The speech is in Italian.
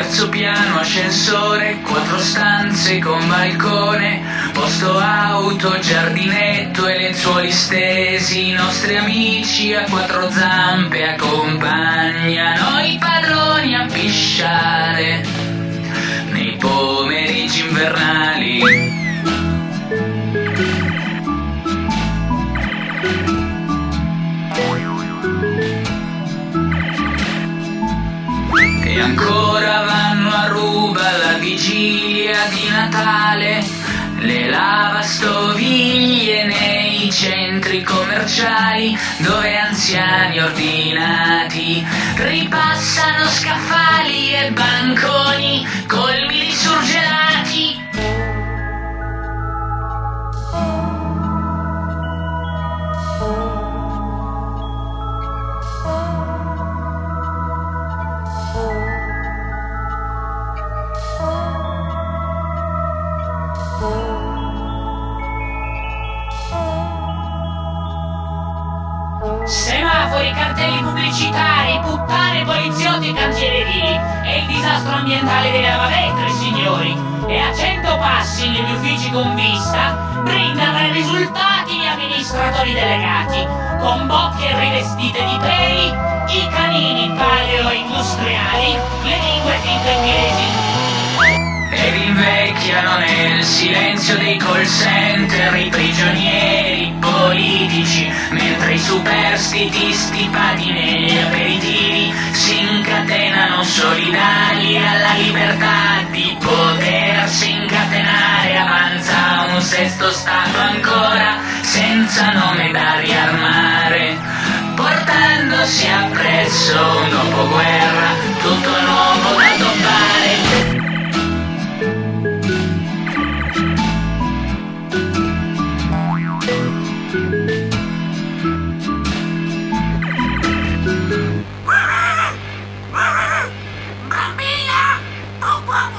terzo piano, ascensore, 4 stanze con balcone, posto auto, giardinetto e lenzuoli stesi. I nostri amici a 4 zampe accompagnano i padroni a pisciare nei pomeriggi invernali. E ancora vanno a ruba la vigilia di Natale, le lavastoviglie nei centri commerciali, dove anziani ordinati ripassano scaffali e banconi colmi di surgelati. Semafori, cartelli pubblicitari, puttane, poliziotti, cancellerie. È il disastro ambientale dei lavavetri, signori. E a 100 passi negli uffici con vista brindano ai risultati gli amministratori delegati, con bocche rivestite di peli, i canini paleo-industriali, le lingue finte inglesi. Ed invecchiano nel silenzio dei call center i prigionieri politici, mentre i superstiti stipati negli aperitivi si incatenano solidali alla libertà di potersi incatenare. Avanza un sesto stato ancora senza nome da riarmare, portandosi appresso un dopoguerra tutto nuovo da tombare. Bambina, non può